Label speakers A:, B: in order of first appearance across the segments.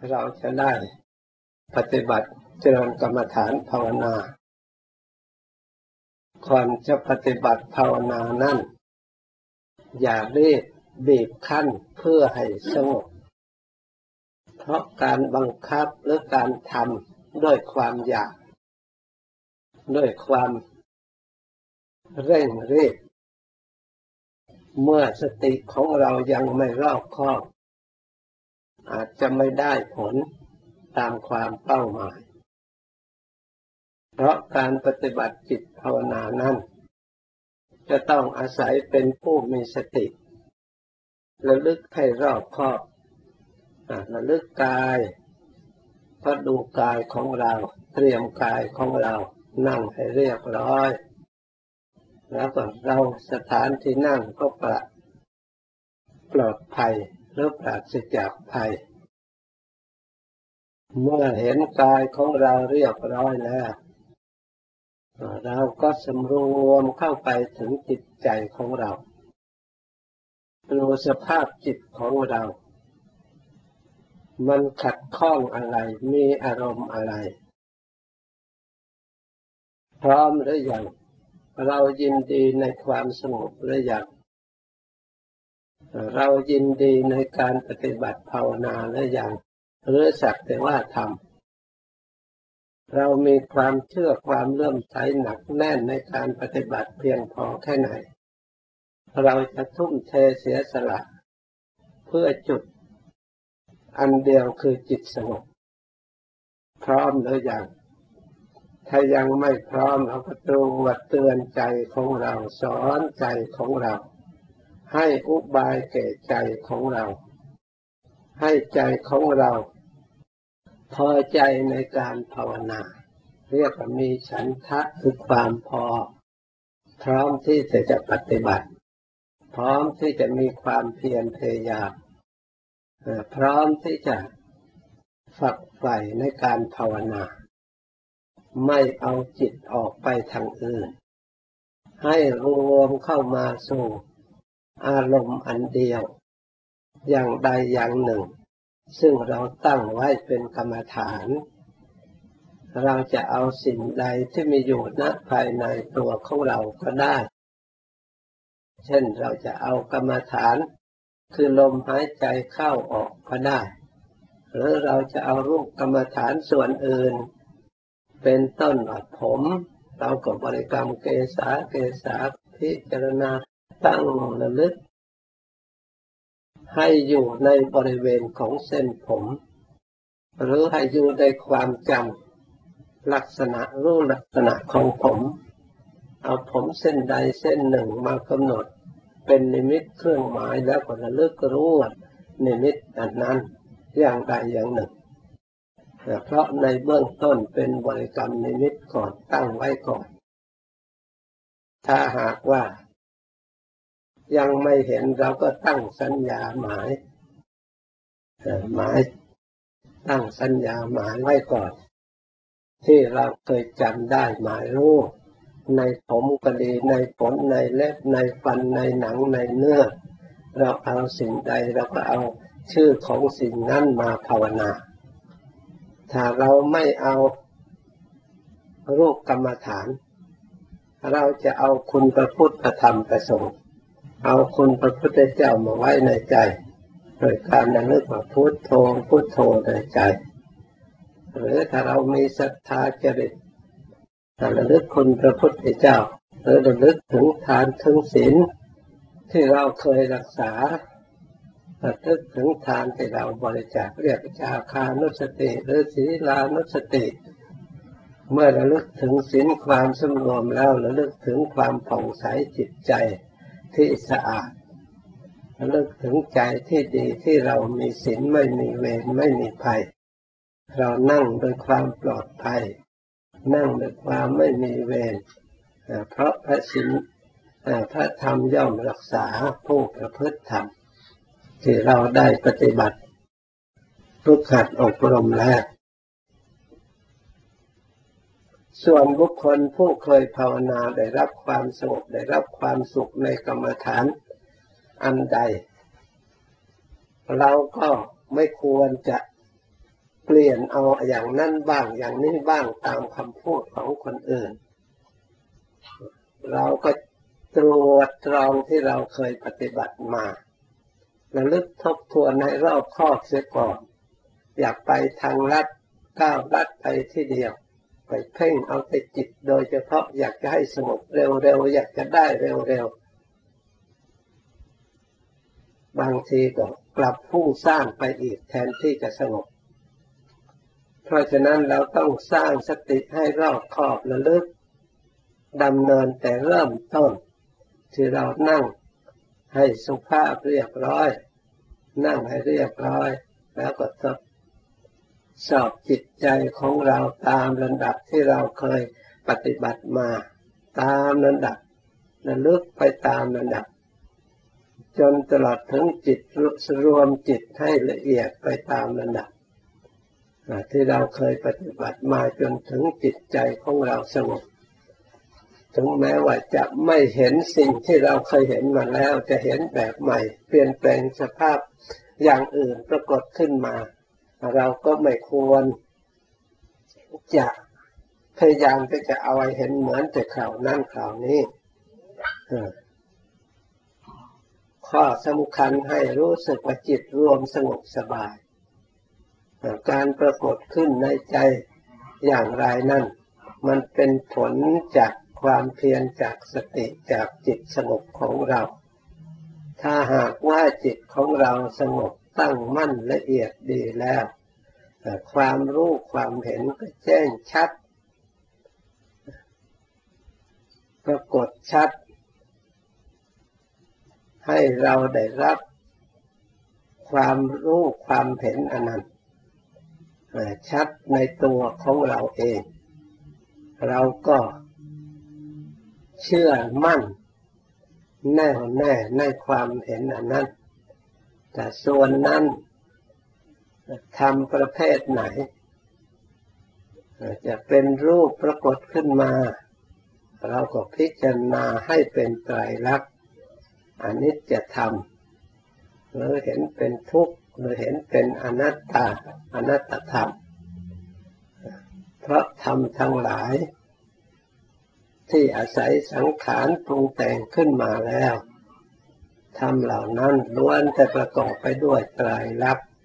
A: เราจะได้ปฏิบัติเจริญกรรมฐานภาวนาก่อนจะปฏิบัติภาวนานั้นอย่ารีบบีบคั้นเพื่อให้สงบเพราะการบังคับหรือการทำด้วยความอยากด้วยความเร่งรีบเมื่อสติของเรายังไม่รอบคอบอาจจะไม่ได้ผลตามความเป้าหมายเพราะการปฏิบัติจิตภาวนานั้นจะต้องอาศัยเป็นผู้มีสติระลึกให้รอบคอบระลึกกายก็ดูกายของเราเตรียมกายของเรานั่งให้เรียบร้อยแล้วก็เราสถานที่นั่งก็ปลอดภัยหรือปราศจากภัยเมื่อเห็นกายของเราเรียบร้อยแล้วเราก็สำรวมเข้าไปถึงจิตใจของเราดูสภาพจิตของเรามันขัดข้องอะไรมีอารมณ์อะไรพร้อมหรือยังเรายินดีในความสงบหรือยังเรายินดีในการปฏิบัติภาวนาหรือยังหรือสักแต่ว่าทำเรามีความเชื่อความเลื่อมใสหนักแน่นในการปฏิบัติเพียงพอแค่ไหนเราจะทุ่มเทเสียสละเพื่อจุดอันเดียวคือจิตสงบพร้อมหรือยังถ้ายังไม่พร้อมเราก็ตรวจเตือนใจของเราสอนใจของเราให้อุบายแก่ใจของเราให้ใจของเราพอใจในการภาวนาเรียกว่ามีฉันทะคือความพอพร้อมที่จะปฏิบัติพร้อมที่จะมีความเพียรพยายามพร้อมที่จะฝักใฝ่ในการภาวนาไม่เอาจิตออกไปทางอื่นให้รวมเข้ามาสู่อารมณ์อันเดียวอย่างใดอย่างหนึ่งซึ่งเราตั้งไว้เป็นกรรมฐานเราจะเอาสิ่งใดที่มีอยู่ณภายในตัวของเราก็ได้เช่นเราจะเอากรรมฐานคือลมหายใจเข้าออกก็ได้หรือเราจะเอารูปกรรมฐานส่วนอื่นเป็นต้นว่าผมเราก็บริกรรมเกสาเกสาพิจารณาตั้งระลึกให้อยู่ในบริเวณของเส้นผมหรือให้อยู่ในความจำลักษณะรู้ลักษณะของผมเอาผมเส้นใดเส้นหนึ่งมากำหนดเป็นนิมิตเครื่องหมายแล้วก็ระลึกรู้ว่านิมิตอันนั้นอย่างใดอย่างหนึ่งเพราะในเบื้องต้นเป็นบริกรรมนิมิตก่อนตั้งไว้ก่อนถ้าหากว่ายังไม่เห็นเราก็ตั้งสัญญาหมายตั้งสัญญาหมายไว้ก่อนที่เราเคยจำได้หมายรู้ในผมก็ดีในขนในเล็บในฟันในหนังในเนื้อเราเอาสิ่งใดเราก็เอาชื่อของสิ่งนั้นมาภาวนาถ้าเราไม่เอารูปกรรมฐานเราจะเอาคุณพระพุทธพระธรรมพระสงฆ์เอาคุณพระพุทธเจ้ามาไว้ในใจโดยการระลึกว่าพุทโธพุทโธในใจหรือถ้าเรามีศรัทธาจริตระลึกคุณพระพุทธเจ้าหรือระลึกถึงทานถึงศีลที่เราเคยรักษาระลึกถึงทานที่เราบริจาคเรียกจาคานุสติหรือศีลานุสติเมื่อระลึกถึงศีลความสำรวมแล้วระลึกถึงความผ่องใสจิตใจที่สะอาดระลึกถึงใจที่ดีที่เรามีศีลไม่มีเวรไม่มีภัยเรานั่งโดยความปลอดภัยนั่งด้วยความไม่มีเวรเพราะพระศีลพระธรรมย่อมรักษาผู้ประพฤติธรรมที่เราได้ปฏิบัติฝึกหัดอบรมแล้วส่วนบุคคลผู้เคยภาวนาได้รับความสงบได้รับความสุขในกรรมฐานอันใดเราก็ไม่ควรจะเปลี่ยนเอาอย่างนั้นบ้างอย่างนี้บ้างตามคำพูดของคนอื่นเราก็ตรวจตรองที่เราเคยปฏิบัติมาระลึกทบทวนให้รอบคอบเสียก่อนอยากไปทางลัดก้าวลัดไปที่เดียวไปเพ่งเอาแต่จิตโดยเฉพาะอยากจะให้สงบเร็วๆอยากจะได้เร็วๆบางทีก็กลับฟุ้งซ่านไปอีกแทนที่จะสงบเพราะฉะนั้นเราต้องสร้างสติให้รอบคอบระลึกดำเนินแต่เริ่มต้นที่เรานั่งให้สุภาพเรียบร้อยนั่งให้เรียบร้อยแล้วก็ทดสอบจิตใจของเราตามลำดับที่เราเคยปฏิบัติมาตามลำดับระลึกไปตามลำดับจนตลอดถึงจิตรวมจิตให้ละเอียดไปตามลำดับที่เราเคยปฏิบัติมาจนถึงจิตใจของเราสงบถึงแม้ว่าจะไม่เห็นสิ่งที่เราเคยเห็นมาแล้วจะเห็นแบบใหม่เปลี่ยนแปลงสภาพอย่างอื่นปรากฏขึ้นมาเราก็ไม่ควรจะพยายามที่จะเอาให้เห็นเหมือนแต่ข่าวนั่นข่าวนี้ข้อสำคัญให้รู้สึกว่าจิตรวมสงบสบายการปรากฏขึ้นในใจอย่างไรนั่นมันเป็นผลจากความเพียรจากสติจากจิตสงบของเราถ้าหากว่าจิตของเราสงบตั้งมั่นละเอียดดีแล้วความรู้ความเห็นก็แจ้งชัดปรากฏชัดให้เราได้รับความรู้ความเห็นอันนั้นชัดในตัวของเราเองเราก็เชื่อมั่นแน่วแน่ในความเห็นอันนั้นแต่ส่วนนั้นทำประเภทไหนจะเป็นรูปปรากฏขึ้นมาเราก็พิจารณาให้เป็นไตรลักษณ์อนิจจธรรมหรือเห็นเป็นทุกข์หรือเห็นเป็นอนัตตาอนัตตธรรมเพราะธรรมทั้งหลายที่อาศัยสังขารปรุงแต่งขึ้นมาแล้วธรรมเหล่านั้นล้วนแต่ประกอบไปด้วยไตรลักษณ์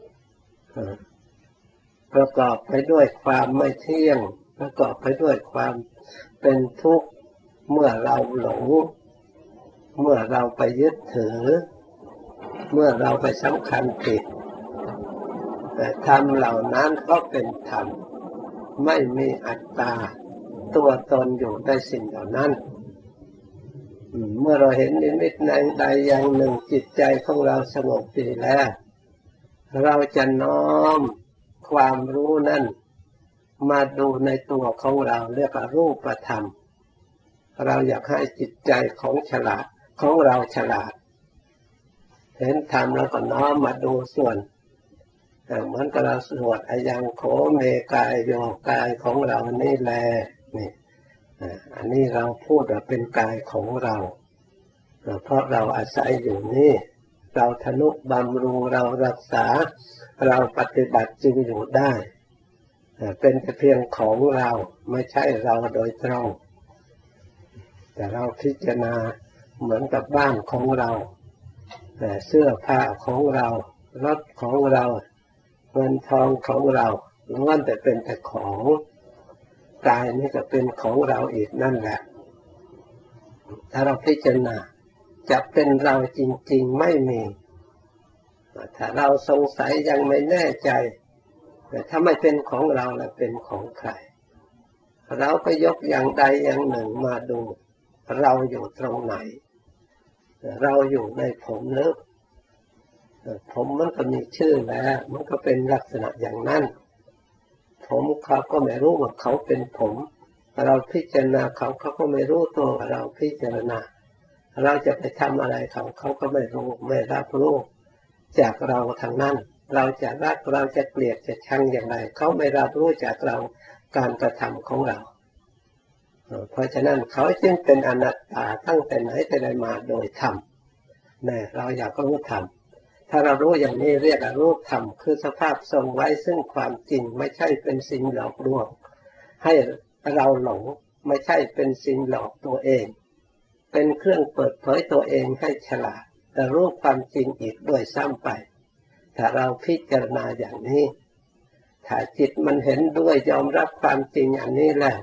A: ประกอบไปด้วยความไม่เที่ยงประกอบไปด้วยความเป็นทุกข์เมื่อเราหลงเมื่อเราไปยึดถือเมื่อเราไปสำคัญผิดแต่ธรรมเหล่านั้นก็เป็นธรรมไม่มีอัตตาตัวตนอยู่ในสิ่งเหล่านั้นเมื่อเราเห็นนิมิตใดอย่างหนึ่งจิตใจของเราสงบดีแล้วเราจะน้อมความรู้นั้นมาดูในตัวของเราเรียกว่ารูปธรรมเราอยากให้จิตใจของเราฉลาดเห็นธรรมแล้วก็น้อมมาดูส่วนเหมือนกับเราสวดอายังโขเมกายโยกายของเรานี่แลนี่อันนี้เราพูดว่าเป็นกายของเราเพราะเราอาศัยอยู่นี่เราทนุบำรุงเรารักษาเราปฏิบัติจึงอยู่ได้เป็นแต่เพียงของเราไม่ใช่เราโดยตรงแต่เราพิจารณาเหมือนกับบ้านของเราเสื้อผ้าของเรารถของเราเงินทองของเราล้วนแต่เป็นแต่ของกายนี่ก็เป็นของเราอีกนั่นแหละถ้าเราพิจารณาจะเป็นเราจริงๆไม่มีถ้าเราสงสัยยังไม่แน่ใจแต่ถ้าไม่เป็นของเราแล้วเป็นของใครเราก็ยกอย่างใดอย่างหนึ่งมาดูเราอยู่ตรงไหนเราอยู่ในผมหรือผมมันก็มีชื่อแล้วมันก็เป็นลักษณะอย่างนั้นผมเขาก็ไม่รู้ว่าเขาเป็นผมเราพิจารณาเขาก็ไม่รู้ตัวเราพิจารณาเราจะไปทำอะไรเขาก็ไม่รู้ไม่รับรู้จากเราทางนั้นเราจะรักเราจะเกลียดจะชังอย่างไรเขาไม่รับรู้จากเราการกระทำของเราเพราะฉะนั้นเขาจึงเป็นอนัตตาตั้งแต่ไหนแต่ไรมาโดยธรรมแน่เราอยากรู้ธรรมถ้าเรารู้อย่างนี้เรียกว่ารูปธรรมคือสภาพทรงไว้ซึ่งความจริงไม่ใช่เป็นสิ่งหลอกลวงให้เราหลงไม่ใช่เป็นสิ่งหลอกตัวเองเป็นเครื่องเปิดเผยตัวเองให้ฉลาดแต่รู้ความจริงอีกด้วยซ้ำไปถ้าเราพิจารณาอย่างนี้ถ้าจิตมันเห็นด้วยยอมรับความจริงอันนี้แล้ว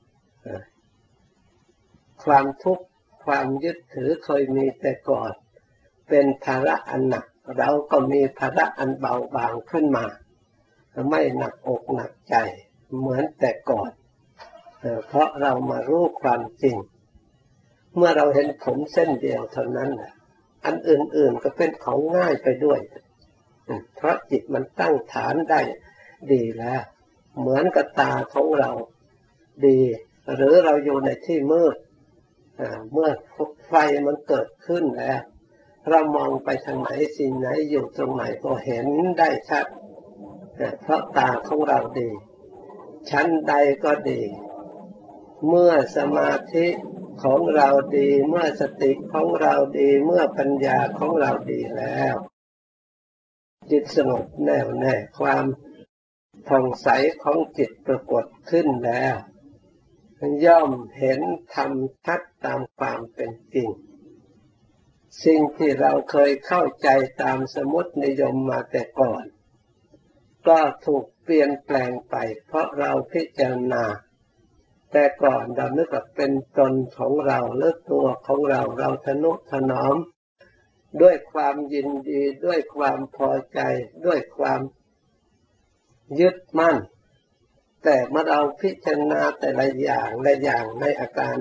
A: ความทุกข์ความยึดถือเคยมีแต่ก่อนเป็นภาระอันหนักเราก็มีภาระอันเบาบางขึ้นมาไม่หนักอกหนักใจเหมือนแต่ก่อนเพราะเรามารู้ความจริงเมื่อเราเห็นผมเส้นเดียวเท่านั้นอันอื่นๆก็เป็นของง่ายไปด้วยเพราะจิตมันตั้งฐานได้ดีแล้วเหมือนกับตาของเราดีหรือเราอยู่ในที่มืดเมื่อไฟมันเกิดขึ้นแล้วเรามองไปทางไหนสิ่งไหนอยู่ตรงไหนก็เห็นได้ชัดเพราะตาของเราดีชั้นใดก็ดีเมื่อสมาธิของเราดีเมื่อสติของเราดีเมื่อปัญญาของเราดีแล้วจิตสงบแน่วแน่ความผ่องใสของจิตปรากฏขึ้นแล้วย่อมเห็นธรรมชัดตามความเป็นจริงสิ่งที่เราเคยเข้าใจตามสมมตินิยมมาแต่ก่อนก็ถูกเปลี่ยนแปลงไปเพราะเราพิจารณาแต่ก่อนเรานึกว่าเป็นตนของเราหรือตัวของเราเราทนุถนอมด้วยความยินดีด้วยความพอใจด้วยความยึดมั่นแต่เมื่อเราพิจารณาแต่ละอย่างในอาการ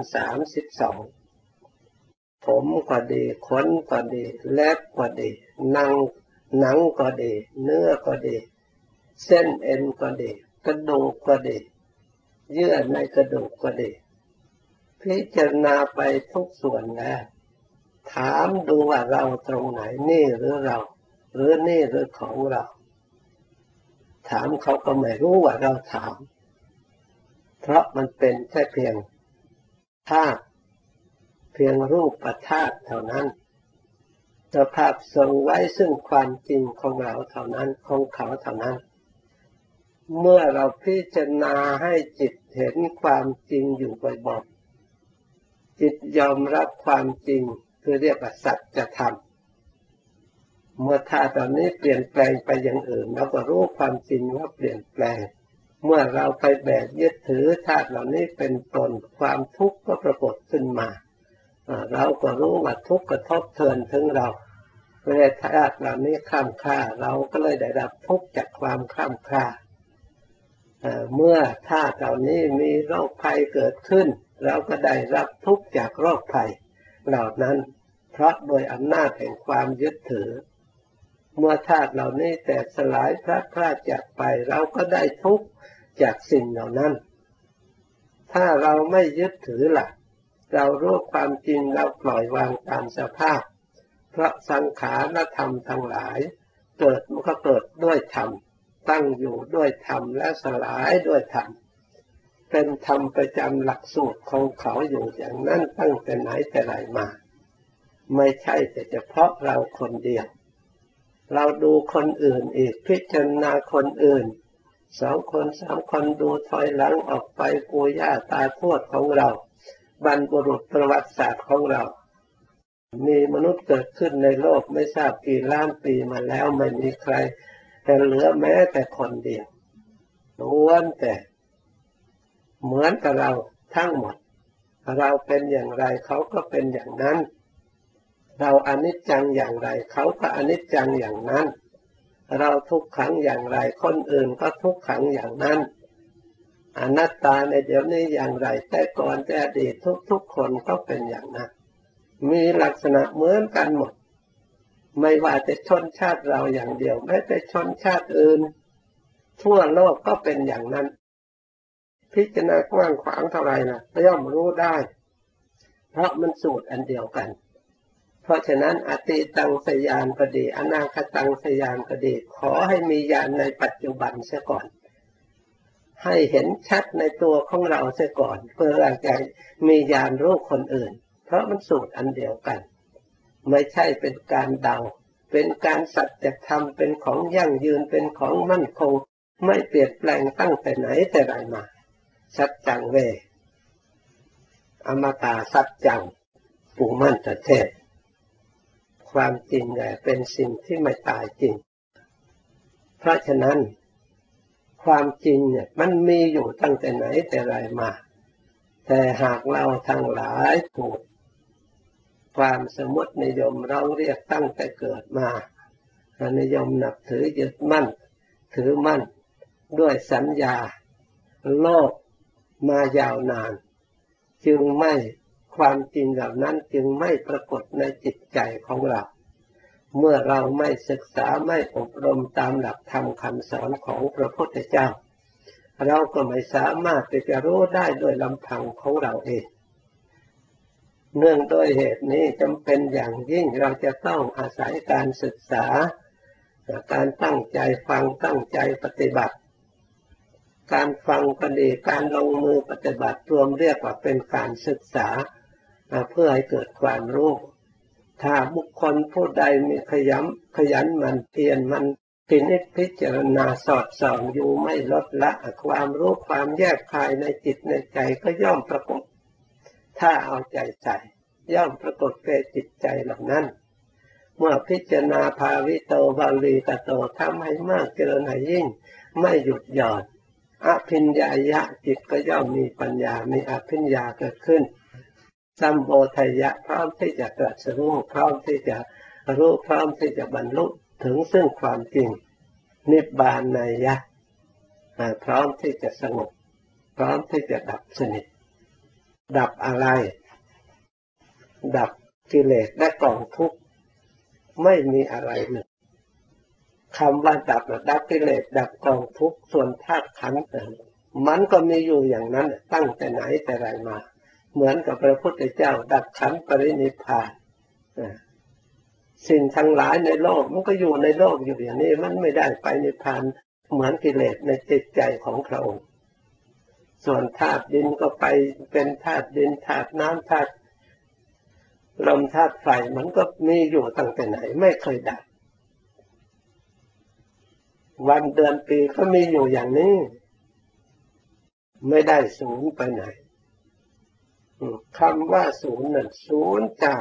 A: 32ผมก็ดีขนก็ดีเล็บก็ดีหนังก็ดีเนื้อก็ดีเส้นเอ็นก็ดีกระดูกก็ดีเยื่อในกระดูกก็ดีพิจารณาไปทุกส่วนแล้วถามดูว่าเราตรงไหนนี่หรือเราหรือนี่หรือของเราถามเขาก็ไม่รู้ว่าเราถามเพราะมันเป็นแค่เพียงธาตุเพียงรูปธาตุเท่านั้นสภาพทรงไว้ซึ่งความจริงของเราเท่านั้นของเขาเท่านั้นเมื่อเราพิจารณาให้จิตเห็นความจริงอยู่บ่อยๆจิตยอมรับความจริงคือเรียกว่าสัจธรรมเมื่อธาตุเหล่านี้เปลี่ยนแปลงไปอย่างอื่นเราก็รู้ความจริงว่าเปลี่ยนแปลงเมื่อเราไปแบกยึดถือธาตุเหล่านี้เป็นตนความทุกข์ก็ปรากฏขึ้นมาเราก็รู้ว่าทุกข์กระทบเทือนถึงเราเมื่อธาตุเหล่านี้ข้ามค่าเราก็เลยได้รับทุกข์จากความข้ามค่าเมื่อธาตุเหล่านี้มีโรคภัยเกิดขึ้นเราก็ได้รับทุกข์จากโรคภัยเหล่านั้นเพราะโดยอำนาจแห่งความยึดถือเมื่อธาตุเหล่านี้แตกสลายพลัดพรากจากไปเราก็ได้ทุกข์จากสิ่งเหล่านั้นถ้าเราไม่ยึดถือล่ะเรารู้ความจริงเราปล่อยวางตามสภาพเพราะสังขารธรรมทั้งหลายเกิดมันก็เกิดด้วยธรรมตั้งอยู่ด้วยธรรมและสลายด้วยธรรมเป็นธรรมประจำหลักสูตรของเขาอยู่อย่างนั้นตั้งแต่ไหนแต่ไรมาไม่ใช่แต่เฉพาะเราคนเดียวเราดูคนอื่นอีกพิจารณาคนอื่น2 คน3 คนดูถอยหลังออกไปปู่ย่าตาทวดของเราบรรพบุรุษประวัติศาสตร์ของเรามีมนุษย์เกิดขึ้นในโลกไม่ทราบกี่ล้านปีมาแล้วไม่มีใครแต่เหลือแม้แต่คนเดียวล้วนแต่เหมือนกับเราทั้งหมดเราเป็นอย่างไรเขาก็เป็นอย่างนั้นเราอนิจจังอย่างไรเขาก็อนิจจังอย่างนั้นเราทุกขังอย่างไรคนอื่นก็ทุกขังอย่างนั้นอนัตตาในเดี๋ยวนี้อย่างไรแต่ก่อนแต่อดีตทุกคนก็เป็นอย่างนั้นมีลักษณะเหมือนกันหมดไม่ว่าจะชนชาติเราอย่างเดียวแม้แต่ชนชาติอื่นทั่วโลกก็เป็นอย่างนั้นพิจารณากว้างขวางเท่าไรนะย่อมรู้ได้เพราะมันสูตรอันเดียวกันเพราะฉะนั้นอติตังสยานก็ดีอนาคตังสยานก็ดีขอให้มีญาณในปัจจุบันเสียก่อนให้เห็นชัดในตัวของเราเสียก่อนเพื่อจะมีญาณรู้คนอื่นเพราะมันสูตรอันเดียวกันไม่ใช่เป็นการเดาเป็นการสัจธรรมเป็นของยั่งยืนเป็นของมั่นคงไม่เปลี่ยนแปลงตั้งแต่ไหนแต่ไรมาสัจจังเวอมตะสัจจังปุมันตเทศความจริงแหละเป็นสิ่งที่ไม่ตายจริงเพราะฉะนั้นความจริงเนี่ยมันมีอยู่ตั้งแต่ไหนแต่ไรมาแต่หากเราทั้งหลายถูกความสมมตินิยมเราเรียกตั้งแต่เกิดมานิยมนับถือยึดมั่นถือมั่นด้วยสัญญาโลกมายาวนานจึงไม่ความจริงเหล่านั้นจึงไม่ปรากฏในจิตใจของเราเมื่อเราไม่ศึกษาไม่อบรมตามหลักธรรมคำสอนของพระพุทธเจ้าเราก็ไม่สามารถที่จะรู้ได้โดยลำพังของเราเองเนื่องด้วยเหตุนี้จำเป็นอย่างยิ่งเราจะต้องอาศัยการศึกษาการตั้งใจฟังตั้งใจปฏิบัติการฟังก็ดีการลงมือปฏิบัติรวมเรียกว่าเป็นการศึกษาเพื่อให้เกิดความรู้ถ้าบุคคลผู้ใดมีขยันหมั่นเพียรมันพินิจพิจารณาสอดส่องอยู่ไม่ลดละความรู้ความแยกคายในจิตในใจก็ย่อมปรากฏถ้าเอาใจใส่ย่อมปรากฏแก่จิตใจเหล่านั้นเมื่อพิจารณาภาวิโตบาลีกโตทำให้มากเจริญให้ยิ่งไม่หยุดหย่อนอภิญญายะจิตก็ย่อมมีปัญญามีอภิญญาเกิดขึ้นสัมโพธัยยะพร้อมที่จะตรัสรู้พร้อมที่จะรู้พร้อมที่จะบรรลุถึงซึ่งความจริงนิพพานัยยะพร้อมที่จะสงบพร้อมที่จะดับสนิทดับอะไรดับกิเลสและกองทุกข์ไม่มีอะไรหนึ่งคำว่าดับกิเลสดับกองทุกข์ส่วนธาตุขันธ์มันก็มีอยู่อย่างนั้นตั้งแต่ไหนแต่ไรมาเหมือนกับพระพุทธเจ้าดับขันธ์ปรินิพพานสิ่งทั้งหลายในโลกมันก็อยู่ในโลกอยู่อย่างนี้มันไม่ได้ไปนิพพานเหมือนกิเลสในจิตใจของพระองค์ส่วนธาตุดินก็ไปเป็นธาตุดินธาตุน้ำธาตุลมธาตุไฟมันก็มีอยู่ตั้งแต่ไหนไม่เคยดับวันเดือนปีก็มีอยู่อย่างนี้ไม่ได้สูญไปไหนคำว่าสูญนั้นสูญจาก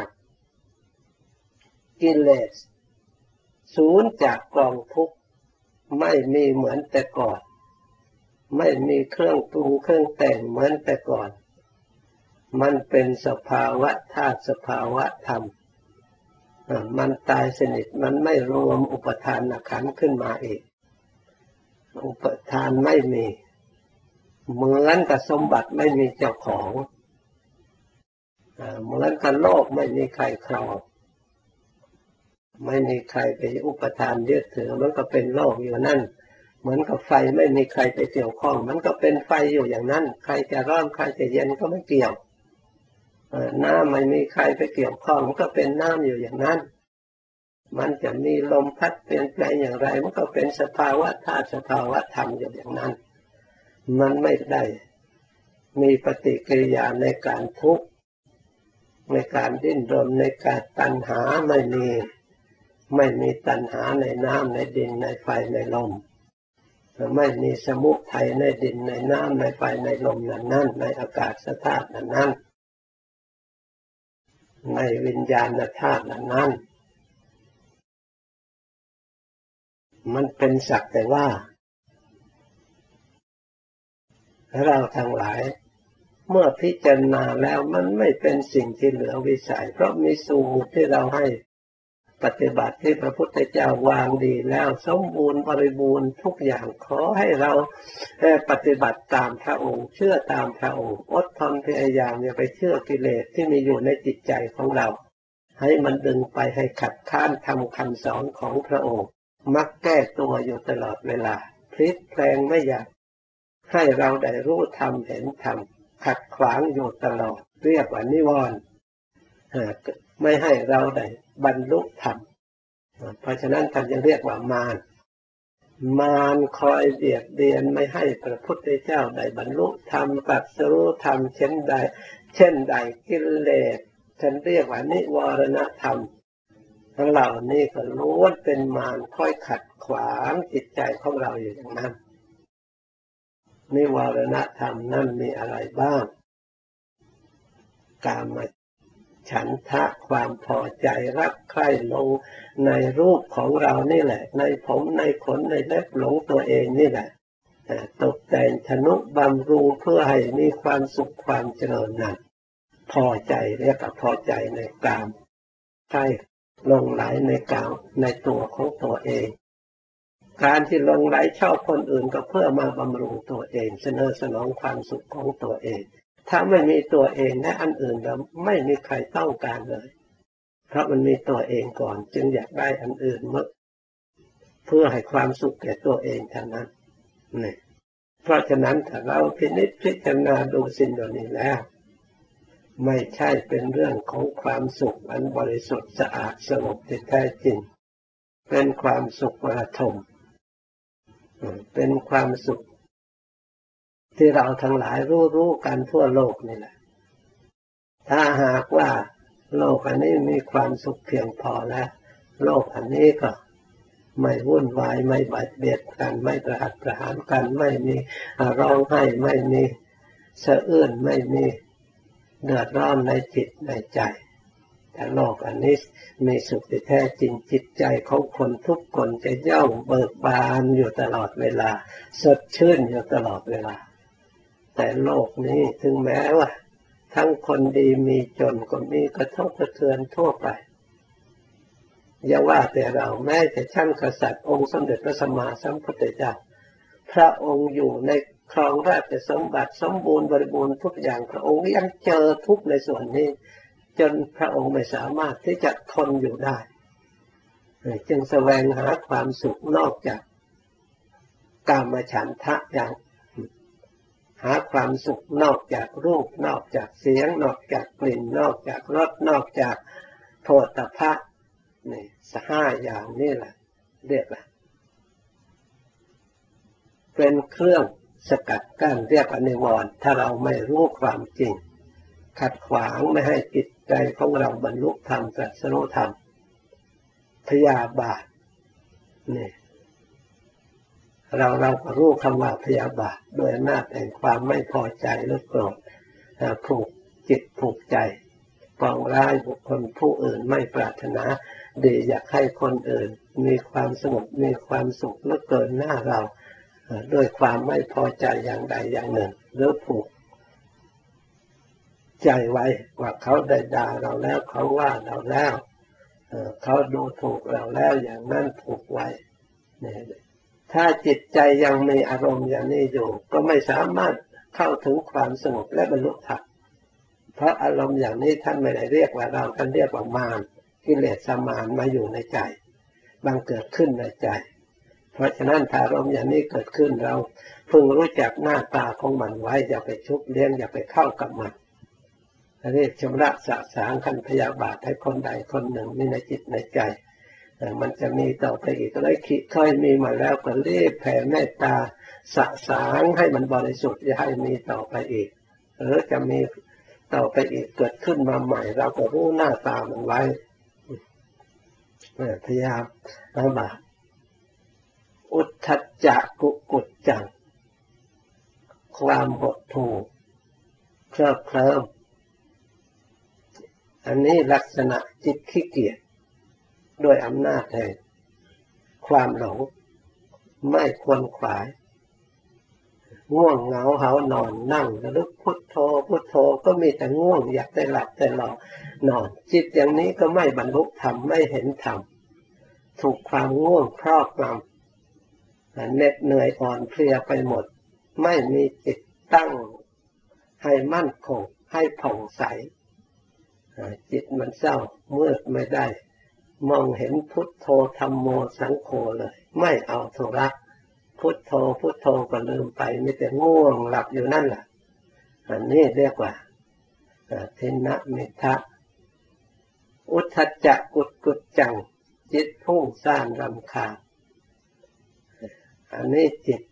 A: กิเลสสูญจากกองทุกข์ไม่มีเหมือนแต่ก่อนไม่มีเครื่องปรุงเครื่องแต่งเหมือนแต่ก่อนมันเป็นสภาวะธาตุสภาวะธรรมมันตายสนิทมันไม่รวมอุปทานขันธ์ขึ้นมาอีกอุปทานไม่มีเหมือนกับสมบัติไม่มีเจ้าของเหมือนกับโลกไม่มีใครครองไม่มีใครไปอุปทานยึดถือมันก็เป็นโลกอยู่นั่นเหมือนกับไฟไม่มีใครไปเกี่ยวข้องมันก็เป็นไฟอยู่อย่างนั้นใครจะร้อนใครจะเย็นก็ไม่เกี่ยวน้ำไม่มีใครไปเกี่ยวข้องมันก็เป็นน้ำอยู่อย่างนั้นมันจะมีลมพัดเปลี่ยนแปลงอย่างไรมันก็เป็นสภาวะธาตุสภาวะธรรมอยู่อย่างนั้นมันไม่ได้มีปฏิกิริยาในการทุกข์ในการดิ้นรนในการตัณหาไม่มีตัณหาในน้ำในดินในไฟในลมไม่มีสมุทัยในดินในน้ำในไฟในลมนั้นในอากาศธาตุนั้นในวิญญาณธาตุนั้นมันเป็นสักแต่ว่าเราทั้งหลายเมื่อพิจารณาแล้วมันไม่เป็นสิ่งที่เหลือวิสัยเพราะมีสูตรที่เราให้ปฏิบัติที่พระพุทธเจ้าวางดีแล้วสมบูรณ์บริบูรณ์ทุกอย่างขอให้เราปฏิบัติตามพระองค์เชื่อตามพระองค์อดทนพยายามอย่าไปเชื่อกิเลสที่มีอยู่ในจิตใจของเราให้มันดึงไปให้ขัดข้านทำคำสอนของพระองค์มักแก้ตัวอยู่ตลอดเวลาพลิกแปลงไม่อยากให้เราได้รู้ธรรมเห็นธรรมขัดขวางอยู่ตลอดเรียกว่านิวรณ์ไม่ให้เราได้บรรลุธรรมเพราะฉะนั้นท่านจะเรียกว่ามารคอยเบียดเบียนไม่ให้พระพุทธเจ้าได้บรรลุธรรมตรัสรู้ธรรมเช่นใดกิเลสท่านเรียกว่านิวรณธรรมทั้งเหล่านี้ก็ล้วนเป็นมารคอยขัดขวางจิตใจของเราอยู่อย่างนั้นนิวรณธรรมนั่นมีอะไรบ้างกามฉันทะความพอใจรักใคร่ลงในรูปของเรานี่แหละในผมในขนในเล็บหลงตัวเองนี่แหละตกแต่งทนุบำรุงเพื่อให้มีความสุขความเจริญนั้นพอใจเรียกว่าพอใจในกามใช่หลงไหลในกามในตัวของตัวเองการที่หลงไหลชอบคนอื่นก็เพื่อมาบำรุงตัวเองสนองความสุขของตัวเองถ้าไม่มีตัวเองและอันอื่นแล้วไม่มีใครต้องการเลยเพราะมันมีตัวเองก่อนจึงอยากได้อันอื่นเพื่อให้ความสุขแก่ตัวเองเท่านั้นนี่เพราะฉะนั้นถ้าเราพิจารณาดูสิ่งเหล่านี้แล้วไม่ใช่เป็นเรื่องของความสุขอันบริสุทธิ์สะอาดสงบที่แท้จริงเป็นความสุขระทมเป็นความสุขที่เราทั้งหลายรู้กันทั่วโลกนี่แหละถ้าหากว่าโลกอันนี้มีความสุขเพียงพอแล้วโลกอันนี้ก็ไม่วุ่นวายไม่บาดเบียดกันไม่ประหัตประหารกันไม่มีร้องไห้ไม่มีสะอื้นไม่มีเดือดร้อนในจิตในใจแต่โลกอันนี้มีสุขที่แท้จริงจิตใจของคนทุกคนจะย่อมเบิกบานอยู่ตลอดเวลาสดชื่นอยู่ตลอดเวลาแต่โลกนี้ถึงแม้ว่าทั้งคนดีมีจนก็มีกระทบกระเทือนทั่วไปอย่าว่าแต่เราแม้แต่ชั้นกษัตริย์องค์สมเด็จพระสัมมาสัมพุทธเจ้าพระองค์อยู่ในครองราชสมบัติสมบูรณ์บริบูรณ์ทุกอย่างพระองค์ยังเจอทุกในส่วนนี้จนพระองค์ไม่สามารถที่จะทนอยู่ได้จึงแสวงหาความสุขนอกจากกามฉันทะอย่างหาความสุขนอกจากรูปนอกจากเสียงนอกจากกลิ่นนอกจากรสนอกจากโผฏฐัพพะนี่ห้าอย่างนี่แหละเรียกว่าเป็นเครื่องสกัดกั้นเรียกว่านิวรณ์ถ้าเราไม่รู้ความจริงขัดขวางไม่ให้จิตใจของเราบรรลุธรรมตรัสรู้ธรรมพยาบาทนี่เราก็รู้คำว่าพยาบาทโดยอำนาจแห่งความไม่พอใจหรือโกรธผูกจิตผูกใจปองร้ายบุคคลผู้อื่นไม่ปรารถนาดีอยากให้คนอื่นมีความสงบมีความสุขเหลือเกินหน้าเราด้วยความไม่พอใจอย่างใดอย่างหนึ่งหรือผูกใจไว้ว่าเขาได้ด่าเราแล้วเขาว่าเราแล้วเขาดูถูกเราแล้วอย่างนั้นผูกไว้ถ้าจิตใจยังมีอารมณ์อย่างนี้อยู่ก็ไม่สามารถเข้าถึงความสงบและบรรลุธรรมเพราะอารมณ์อย่างนี้ท่านไม่ได้เรียกว่าเราท่านเรียกว่ามารกิเลสมารมาอยู่ในใจบังเกิดขึ้นในใจเพราะฉะนั้นถ้าอารมณ์อย่างนี้เกิดขึ้นเราพึงรู้จักหน้าตาของมันไว้อย่าไปชุบเลี้ยงอย่าไปเข้ากับมันเรียกชำระสะสางขันพยาบาทให้คนใดคนหนึ่งมีในจิตในใจมันจะมีต่อไปอีกก็เลยค่อยมีมาแล้วก็รีบแผ่เมตตาสะสางให้มันบริสุทธิ์อย่าให้มีต่อไปอีกหรือจะมีต่อไปอีกเกิดขึ้นมาใหม่เราก็รู้หน้าตามันไว้พยายามมาอุทธัจจะกุกุจจังความหดหู่เคลิบเคลิ้มอันนี้ลักษณะจิตขี้เกียจด้วยอำนาจแห่งความหลงไม่ควรขวายง่วงเหงาหานอนนั่งระลึกพุทโธพุทโธก็มีแต่ง่วงอยากได้หลับแต่หลับนอนจิตอย่างนี้ก็ไม่บรรลุธรรมไม่เห็นธรรมถูกความง่วงครอบงำเหน็ดเหนื่อยอ่อนเพลียไปหมดไม่มีจิตตั้งให้มั่นคงให้ผ่องใสจิตมันเศร้ามืดไม่ได้มองเห็นพุทโธธัมโมสังโฆเลยไม่เอาธุระพุทโธพุทโธก็ลืมไปมีแต่ง่วงหลับอยู่นั่นแหละอันนี้เรียกว่าทินนะมิทะอุทธัจจะกุจกุจจังจิตพุ่งซ่านรำคาญอันนี้จิต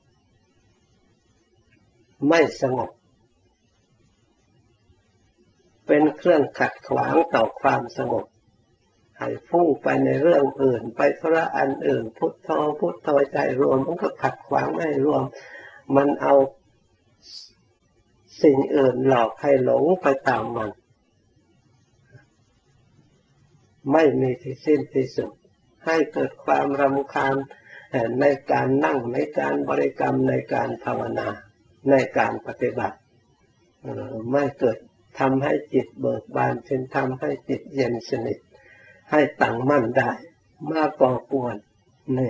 A: ไม่สงบเป็นเครื่องขัดขวางต่อความสงบให้ฟุ้งไปในเรื่องอื่นไปธุระอันอื่นพุทโธพุทโธใจรวมมันก็ขัดขวางไม่ให้รวมมันเอาสิ่งอื่นหลอกให้หลงไปตามมันไม่มีที่สิ้นที่สุดให้เกิดความรำคาญในการนั่งในการบริกรรมในการภาวนาในการปฏิบัติไม่เกิดทำให้จิตเบิกบานจนทำให้จิตเย็นสนิทให้ตั้งมั่นได้มาก่อกวนนี่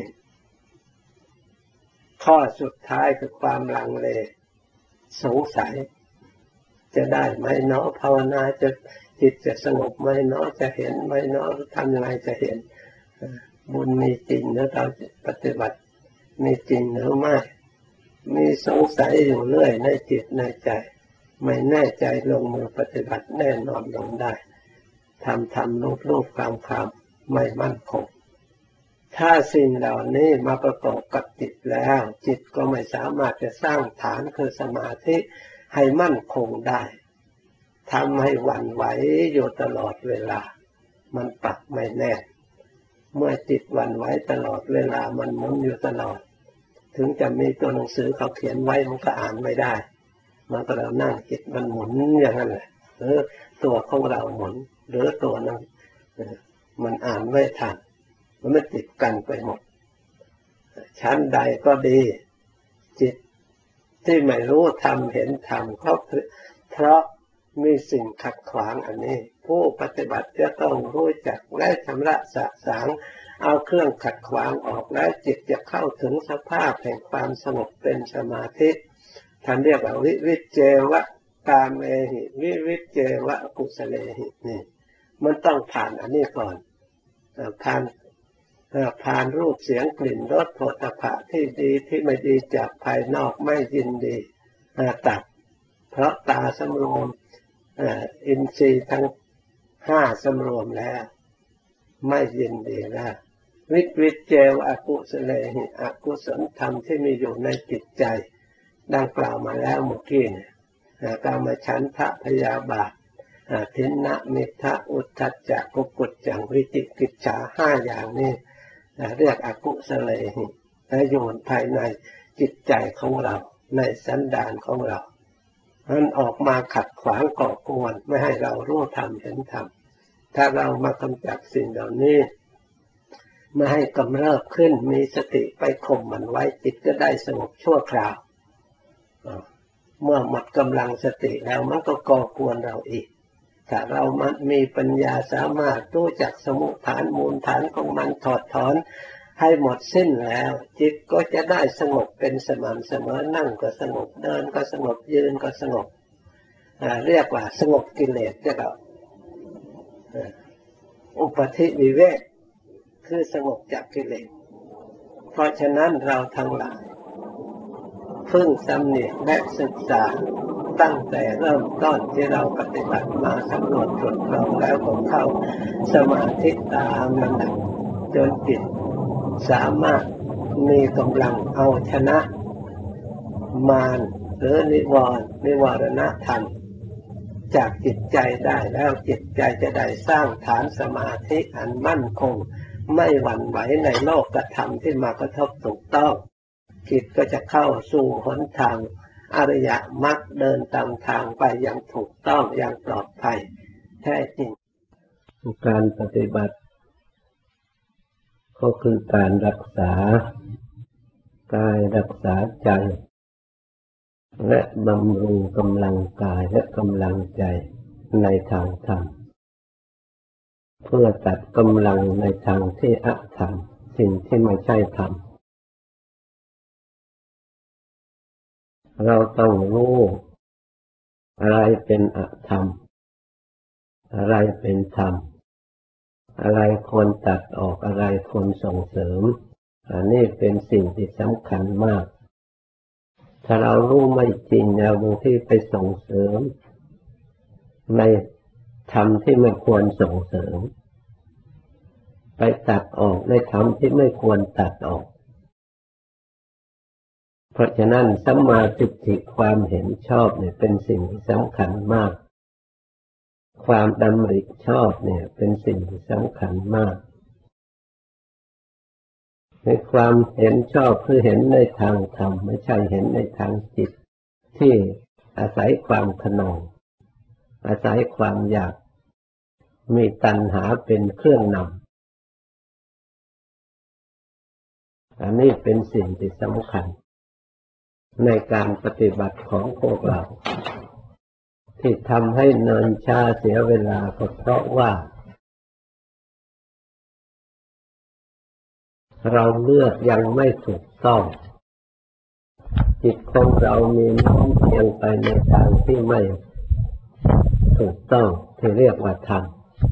A: ข้อสุดท้ายคือความลังเลสงสัยจะได้ไหมเนาะภาวนาจะจิตจะสงบไหมเนาะจะเห็นไหมเนาะทำยังไงจะเห็นบุญมีจริงหรือเราปฏิบัติมีจริงหรือไม่มีสงสัยอยู่เรื่อยในจิตในใจไม่แน่ใจลงมือปฏิบัติแน่นอนลงได้ทำรูปๆไม่มั่นคงถ้าสิ่งเหล่านี้มาประกอบกับจิตแล้วจิตก็ไม่สามารถจะสร้างฐานคือสมาธิให้มั่นคงได้ทำให้หวั่นไหวอยู่ตลอดเวลามันปักไม่แน่เมื่อจิตหวั่นไหวตลอดเวลามันหมุนอยู่ตลอดถึงจะมีตัวหนังสือเขาเขียนไว้มันก็อ่านไม่ได้มันก็เรานั่งจิตมันหมุนอย่างนั้นแหละหรือตัวของเราหมุนหรือตัวนั้นมันอ่านไม่ทันมันไม่ติดกันไปหมดชั้นใดก็ดีจิตที่ไม่รู้ธรรมเห็นธรรมเพราะมีสิ่งขัดขวางอันนี้ผู้ปฏิบัติจะต้องรู้จักและชำระสะสางเอาเครื่องขัดขวางออกแล้วจิตจะเข้าถึงสภาพแห่งความสงบเป็นสมาธิท่านเรียกว่าวิเจวะกามเมหิวิเจวะกุสเลหินี่มันต้องผ่านอันนี้ก่อนผ่านรูปเสียงกลิ่นรสโผฏฐัพพะที่ดีที่ไม่ดีจากภายนอกไม่ยินดีตัดเพราะตาสำรวมอินทรีย์ทั้งห้าสำรวมแล้วไม่ยินดีแล้ววิเจวะกุสเลหิอกุศลธรรมที่มีอยู่ในจิตใจดังกล่าวมาแล้วเมื่อกี้เนี่ยกามฉันทะพยาบาททินนะมิทธะอุทธัจจะกุกุจจังวิจิกิจฉาห้าอย่างนี้เรียกอกุศเลหิและอยู่ภายในจิตใจของเราในสันดานของเรามันออกมาขัดขวางก่อกวนไม่ให้เรารู้ธรรมเห็นธรรมถ้าเรามากำจัดสิ่งเหล่านี้ไม่ให้กำเริบขึ้นมีสติไปข่มมันไว้จิตก็ได้สงบชั่วคราวเมื่อหมดกำลังสติแล้วมันก็ก่อกวนเราอีกถ้าเรามันมีปัญญาสามารถรู้จักสมุฏฐานมูลฐานของมันถอดถอนให้หมดสิ้นแล้วจิตก็จะได้สงบเป็นสม่ำเสมอนั่งก็สงบเดินก็สงบยืนก็สงบเรียกว่าสงบกิเลสเรียกว่าอุปธิวิเวกคือสงบจากกิเลสเพราะฉะนั้นเราทั้งหลายพึงสำเนียกและศึกษาตั้งแต่เริ่มต้นที่เราปฏิบัติมาสำรวจตรวจสอบแล้วก็เข้าสมาธิตามลำดับจนจิตสามารถมีกำลังเอาชนะมารหรือนิวรณธรรมจากจิตใจได้แล้วจิตใจจะได้สร้างฐานสมาธิอันมั่นคงไม่หวั่นไหวในโลกธรรมที่มากระทบถูกต้องจิตก็จะเข้าสู่หนทางอริยมรรคเดินตามทางไปอย่างถูกต้องอย่างปลอดภัยแท้จริงการปฏิบัติก็คือการรักษากายรักษาใจและบำรุงกำลังกายและกำลังใจในทางธรรมเพื่อตัดกำลังในทางที่อธรรมสิ่งที่ไม่ใช่ธรรมเราต้องรู้อะไรเป็นอธรรมอะไรเป็นธรรมอะไรควรตัดออกอะไรควรส่งเสริมอันนี้เป็นสิ่งที่สำคัญมากถ้าเรารู้ไม่จริงเราบางทีไปส่งเสริมในธรรมที่ไม่ควรส่งเสริมไปตัดออกในธรรมที่ไม่ควรตัดออกเพราะฉะนั้นสัมมาทิฏฐิความเห็นชอบเนี่ยเป็นสิ่งที่สำคัญมากคความดำริชอบเนี่ยเป็นสิ่งที่สำคัญมากในความเห็นชอบคือเห็นในทางธรรมไม่ใช่เห็นในทางจิตที่อาศัยความขนองอาศัยความอยากมีตัณหาเป็นเครื่องนำอันนี้เป็นสิ่งที่สำคัญในการปฏิบัติของพวกเราที่ทำให้เนิ่นช้าเสียเวลาก็เพราะว่าเราเลือกยังไม่ถูกต้องจิตของเรามีโน้มเอียงไปในทางที่ไม่ถูกต้องที่เรียกว่าธรรม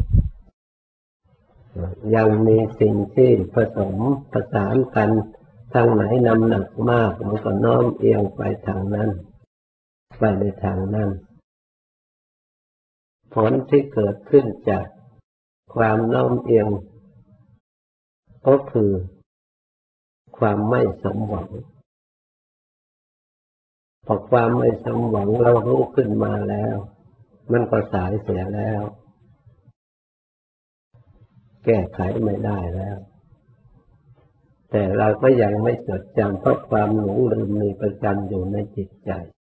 A: ยังมีสิ่งที่ผสมผสานกันทางไหนน้ำหนักมากมันก็โน้มเอียงไปทางนั้นไปในทางนั้นผลที่เกิดขึ้นจากความโน้มเอียงก็คือความไม่สมหวังพอความไม่สมหวังเรารู้ขึ้นมาแล้วมันก็สายเสียแล้วแก้ไขไม่ได้แล้วแต่เราก็ยังไม่จดจำเพราะความหลงลืมมีประจำอยู่ในจิตใจ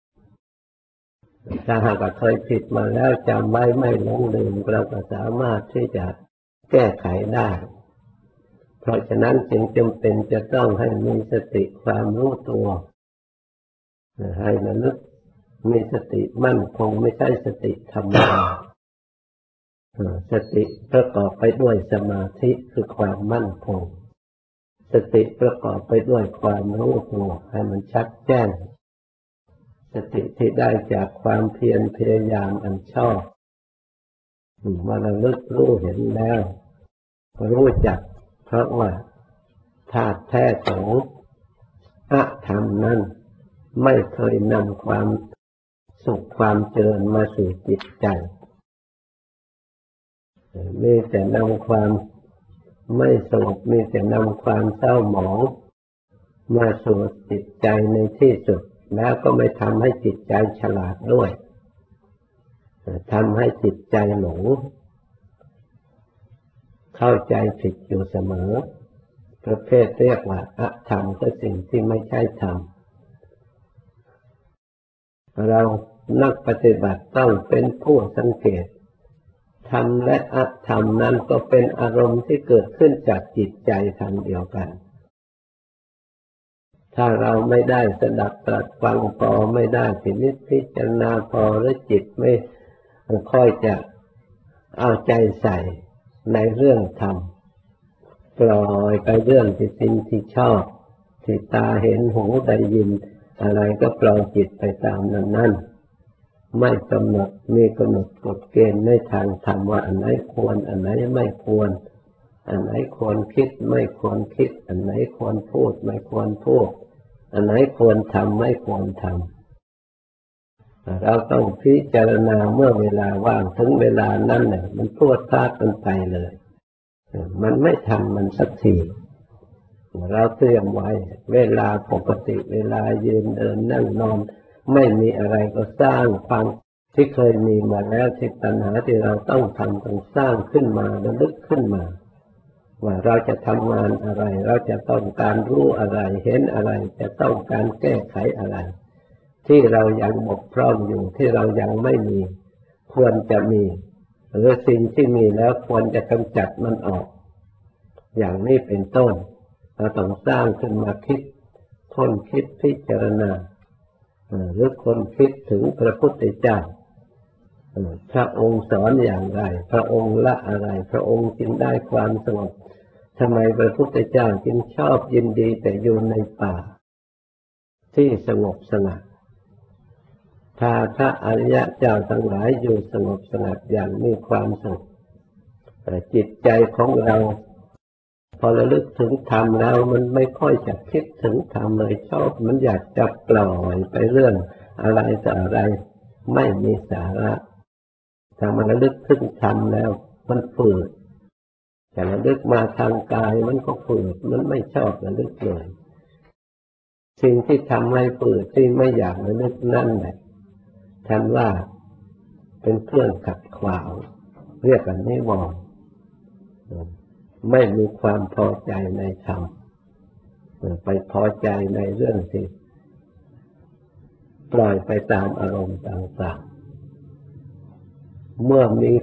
A: ถ้าหากว่าเคยผิดมาแล้วจำไว้ไม่หลงลืมเราก็สามารถที่จะแก้ไขได้เพราะฉะนั้นจึงจำเป็นจะต้องให้มีสติความรู้ตัวให้ระลึกมีสติมั่นคงไม่ใช่สติธรรมดาสติประกอบไปด้วยสมาธิคือความมั่นคงสติประกอบไปด้วยความรู้ตัวให้มันชัดแจ้งสติที่ได้จากความเพียรพยายามอันชอบมาระลึกรู้เห็นแล้วรู้จักเพราะว่าธาตุแท้ของอะธรรมนั้นไม่เคยนำความสุขความเจริญมาสู่จิตใจมีแต่นำความไม่สงบมีแต่นำความเศร้าหมองมาสู่จิตใจในที่สุดแล้วก็ไม่ทำให้จิตใจฉลาดด้วยทำให้จิตใจหลงเข้าใจผิดอยู่เสมอประเภทเรียกว่าอธรรมก็สิ่งที่ไม่ใช่ธรรมเรานักปฏิบัติต้องเป็นผู้สังเกตธรรมและอธรรมนั้นก็เป็นอารมณ์ที่เกิดขึ้นจากจิตใจทางเดียวกันถ้าเราไม่ได้สดับตรัสฟังพอไม่ได้พินิจพิจารณาพอหรือจิตไม่ค่อยจะเอาใจใส่ในเรื่องธรรมปล่อยไปเรื่องที่สิ่งที่ชอบที่ตาเห็นหูได้ยินอะไรก็ปล่อยจิตไปตามนั้นไม่กำหนดมีกำหนดกฎเกณฑ์ในทางธรรมว่าอันไหนควรอันไหนไม่ควรอันไหนควรคิดไม่ควรคิดอันไหนควรพูดไม่ควรพูดอันไหนควรทำไม่ควรทำเราต้องพิจารณาเมื่อเวลาว่างถึงเวลานั้นเนี่ยมันพรวดพลาดกันไปเลยมันไม่ทำมันสักทีเราเตรียมไว้เวลาปกติเวลายืนเดินนั่งนอนไม่มีอะไรก็สร้างความที่เคยมีมาแล้วที่ปัญหาที่เราต้องทำต้องสร้างขึ้นมาระลึกขึ้นมาว่าเราจะทำงานอะไรเราจะต้องการรู้อะไรเห็นอะไรจะต้องการแก้ไขอะไรที่เรายังบกพร่องอยู่ที่เรายังไม่มีควรจะมีหรือสิ่งที่มีแล้วควรจะกำจัดมันออกอย่างนี้เป็นต้นเราต้องสร้างขึ้นมาคิดค้นคิดพิจารณาหรือคนคิดถึงพระพุทธเจ้าพระองค์สอนอย่างไรพระองค์ละอะไรพระองค์จึงได้ความสงบทำไมพระพุทธเจ้าจึงชอบยินดีแต่อยู่ในป่าที่สงบสงัดถ้าพระอริยเจ้าทั้งหลายอยู่สงบสงัดอย่างมีความสุขแต่จิตใจของเราพอระลึกถึงธรรมแล้วมันไม่ค่อยจะคิดถึงธรรมเลยชอบมันอยากจะปล่อยไปเรื่องอะไรต่ออะไรไม่มีสาระถ้ามันระลึกถึงธรรมแล้วมันฝืดแต่ระลึกมาทางกายมันก็ฝืดมันไม่ชอบระลึกเลยสิ่งที่ทำให้ฝืดที่ไม่อยากระลึกนั่นแหละท่านว่าเป็นเครื่องขัดขวางเรียกกันนิวรณ์ไม่มีความพอใจในธรรมไปพอใจในเรื่องที่ปล่อยไปตามอารมณ์ต่างๆเมื่อมี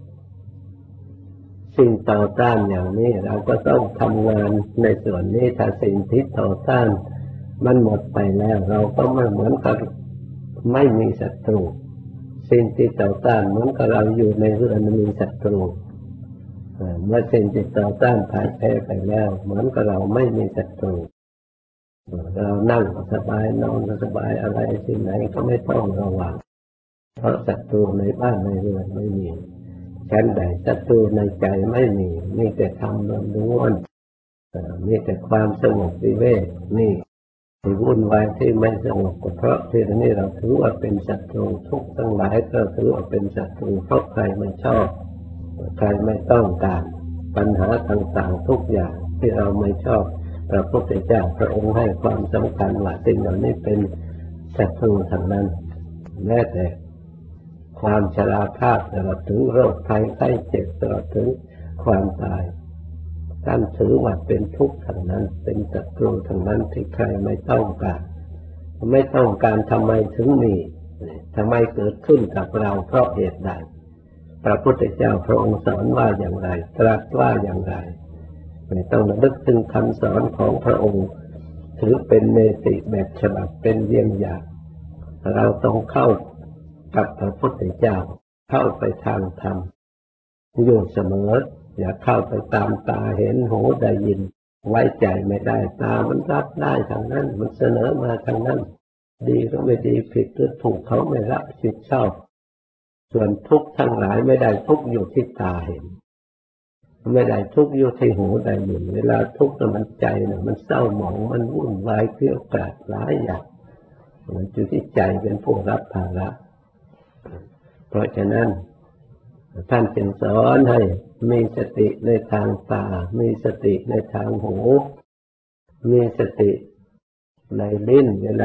A: สิ่งต่อต้านอย่างนี้เราก็ต้องทำงานในส่วนนี้ถ้าสิ่งที่ต่อต้านมันหมดไปแล้วเราก็ไม่เหมือนกับไม่มีศัตรูสิ่งที่ต่อต้านเหมือนกับเราอยู่ในเรือนมีศัตรูเมื่อสิ่งที่ต่อต้านพ่ายแพ้ไปแล้วเหมือนกับเราไม่มีศัตรูเรานั่งสบายนอนสบายอะไรที่ไหนก็ไม่ต้องระวังเพราะศัตรูในบ้านในเรือนไม่มีฉันใดศัตรูในใจไม่มีแต่ธรรมล้วนๆมีแต่ความสงบวิเวกนี่ที่วุ่นวายที่ไม่สงบก็เพราะที่นี่เราถือว่าเป็นศัตรูทุกข์ทั้งหลายก็ถือว่าเป็นศัตรูเพราะใครไม่ชอบใครไม่ต้องการปัญหาต่างๆทุกอย่างที่เราไม่ชอบพระพุทธเจ้าพระองค์ให้ความสำคัญว่าสิ่งเหล่านี้เป็นศัตรูทั้งนั้นแม้แต่ความชราภาพตลอดถึงโรคภัยไข้เจ็บตลอดถึงความตายท่านถือว่าเป็นทุกข์ทั้งนั้นเป็นศัตรูทั้งนั้นที่ใครไม่ต้องการไม่ต้องการทำไมถึงมีทำไมเกิดขึ้นกับเราเพราะเหตุใดพระพุทธเจ้าพระองค์สอนว่าอย่างไรตรัสว่าอย่างไรไม่ต้องระลึกถึงคำสอนของพระองค์ถือเป็นเนติแบบฉบับเป็นเยี่ยงอย่างเราต้องเข้ากับพระพุทธเจ้าเข้าไปทางธรรมอยู่เสมออย่าเข้าไปตามตาเห็นหูได้ยินไว้ใจไม่ได้ตามันรับได้ทางนั้นมันเสนอมาทางนั้นดีก็ไม่ดีผิดหรือถูกเขาไม่รับผิดชอบส่วนทุกข์ทั้งหลายไม่ได้ทุกข์อยู่ที่ตาเห็นไม่ได้ทุกข์อยู่ที่หูได้ยินเวลาทุกข์มันใจมันเศร้าหมองมันวุ่นวายเกลี้ยกล่อมหลายอย่างมันอยู่ที่ใจเป็นผู้รับภาระเพราะฉะนั้นท่านจึงสอนให้มีสติในทางตามีสติในทางหูมีสติในลิ้นเวลา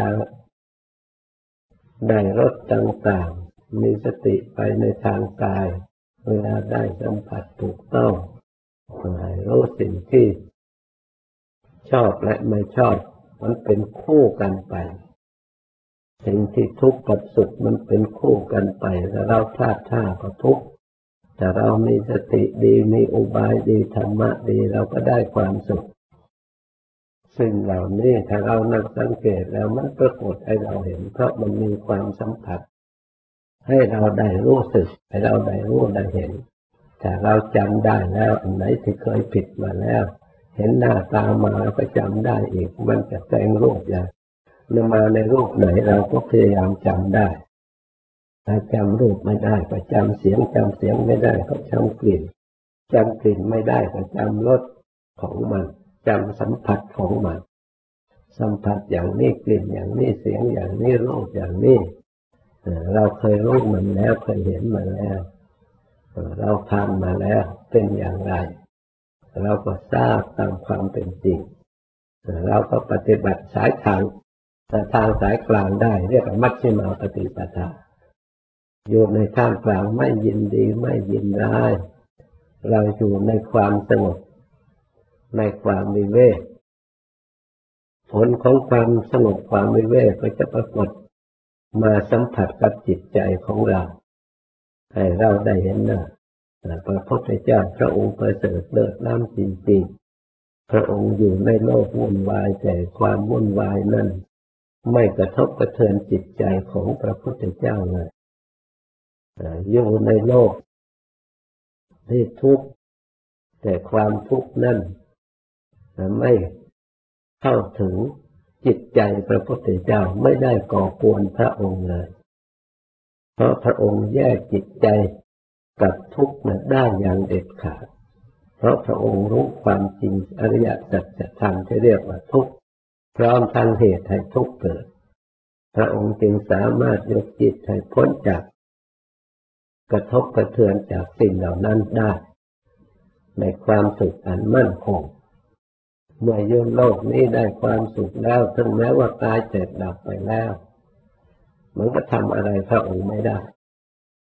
A: ได้รสต่างๆมีสติไปในทางกายเวลาได้สัมผัสถูกต้องรู้สิ่งที่ชอบและไม่ชอบมันเป็นคู่กันไปสิ่งที่ทุกข์กับสุขมันเป็นคู่กันไปถ้าเราพลาดท่าก็ทุกข์แต่เรามีสติดีมีอุบายดีธรรมะดีเราก็ได้ความสุขซึ่งเหล่านี้ถ้าเรานั่งสังเกตแล้วมันปรากฏให้เราเห็นเพราะมันมีความสัมผัสให้เราได้รู้สึกให้เราได้รู้ได้เห็นแต่เราจำได้แล้วอันไหนที่เคยผิดมาแล้วเห็นหน้าตามาก็จำได้อีกมันจะแต่งรูปอย่างมาในรูปไหนเราก็พยายามจำได้ถ้าจำรูปไม่ได้ก็จำเสียงไม่ได้ก็จำกลิ่นไม่ได้ก็จำรสของมันจำสัมผัสของมันสัมผัสอย่างนี้กลิ่นอย่างนี้เสียงอย่างนี้รสอย่างนี้เราเคยรู้มันแล้วเคยเห็นมันแล้วเราผ่านมาแล้วเป็นอย่างไรเราก็ทราบตามความเป็นจริงเราก็ปฏิบัติสายทางสายกลางได้เรียกว่ามัชฌิมาปฏิปทาอยู่ในท่ามกลางไม่ยินดีไม่ยินร้ายเราอยู่ในความสงบในความวิเวกผลของความสงบความวิเวกก็จะปรากฏมาสัมผัสกับจิตใจของเราให้เราได้เห็นนะพระพุทธเจ้าพระองค์ประเสริฐเลิศล้ำจริงๆพระองค์อยู่ในโลกวุ่นวายแต่ความวุ่นวายนั้นไม่กระทบกระเทือนจิตใจของพระพุทธเจ้าเลยอยู่ในโลกที่ทุกข์แต่ความทุกข์นั้นไม่เข้าถึงจิตใจพระพุทธเจ้าไม่ได้ก่อกวนพระองค์เลยเพราะพระองค์แยกจิตใจกับทุกข์นั้นได้อย่างเด็ดขาดเพราะพระองค์รู้ความจริงอริยสัจธรรมที่เรียกว่าทุกข์พร้อมทั้งเหตุให้ทุกข์เกิดพระองค์จึงสามารถยกจิตให้พ้นจากกระทบกระเทือนจากสิ่งเหล่านั้นได้ในความสุขอันมั่นคงเมื่ออยู่โลกนี้ได้ความสุขแล้วถึงแม้ว่าตายเจ็บดับไปแล้วมันก็ทำอะไรพระองค์ไม่ได้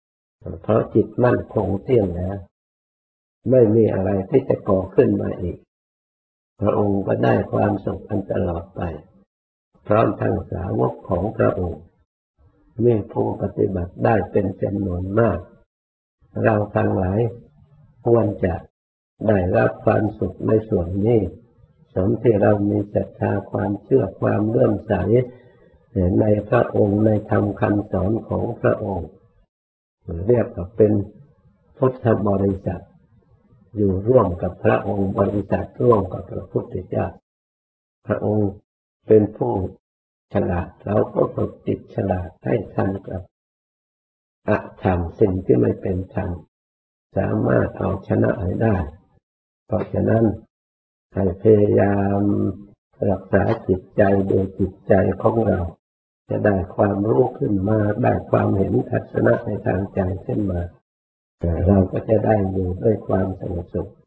A: เพราะจิตมั่นคงเที่ยงแล้วไม่มีอะไรที่จะก่อขึ้นมาอีกพระองค์ก็ได้ความสุขอันตลอดไปพร้อมทั้งสาวกของพระองค์มีผู้ปฏิบัติได้เป็นจำนวนมากเราทั้งหลายควรจะได้รับความสุขในส่วนนี้สมที่เรามีศรัทธาความเชื่อความเลื่อมใสในพระองค์ในธรรมคำสอนของพระองค์เรียกว่าเป็นพุทธบริษัทอยู่ร่วมกับพระองค์บริษัทร่วมกับพระพุทธเจ้าพระองค์เป็นผู้ฉลาดเราก็ฝึกจิตฉลาดให้ทันกับอธรรมสิ่งที่ไม่เป็นธรรมสามารถเอาชนะให้ได้เพราะฉะนั้นให้พยายามรักษาจิตใจโดยจิตใจของเราจะได้ความรู้ขึ้นมาได้ความเห็นทัศนะในทางใจขึ้นมาเราก็จะได้อยู่ด้วยความสงบสุข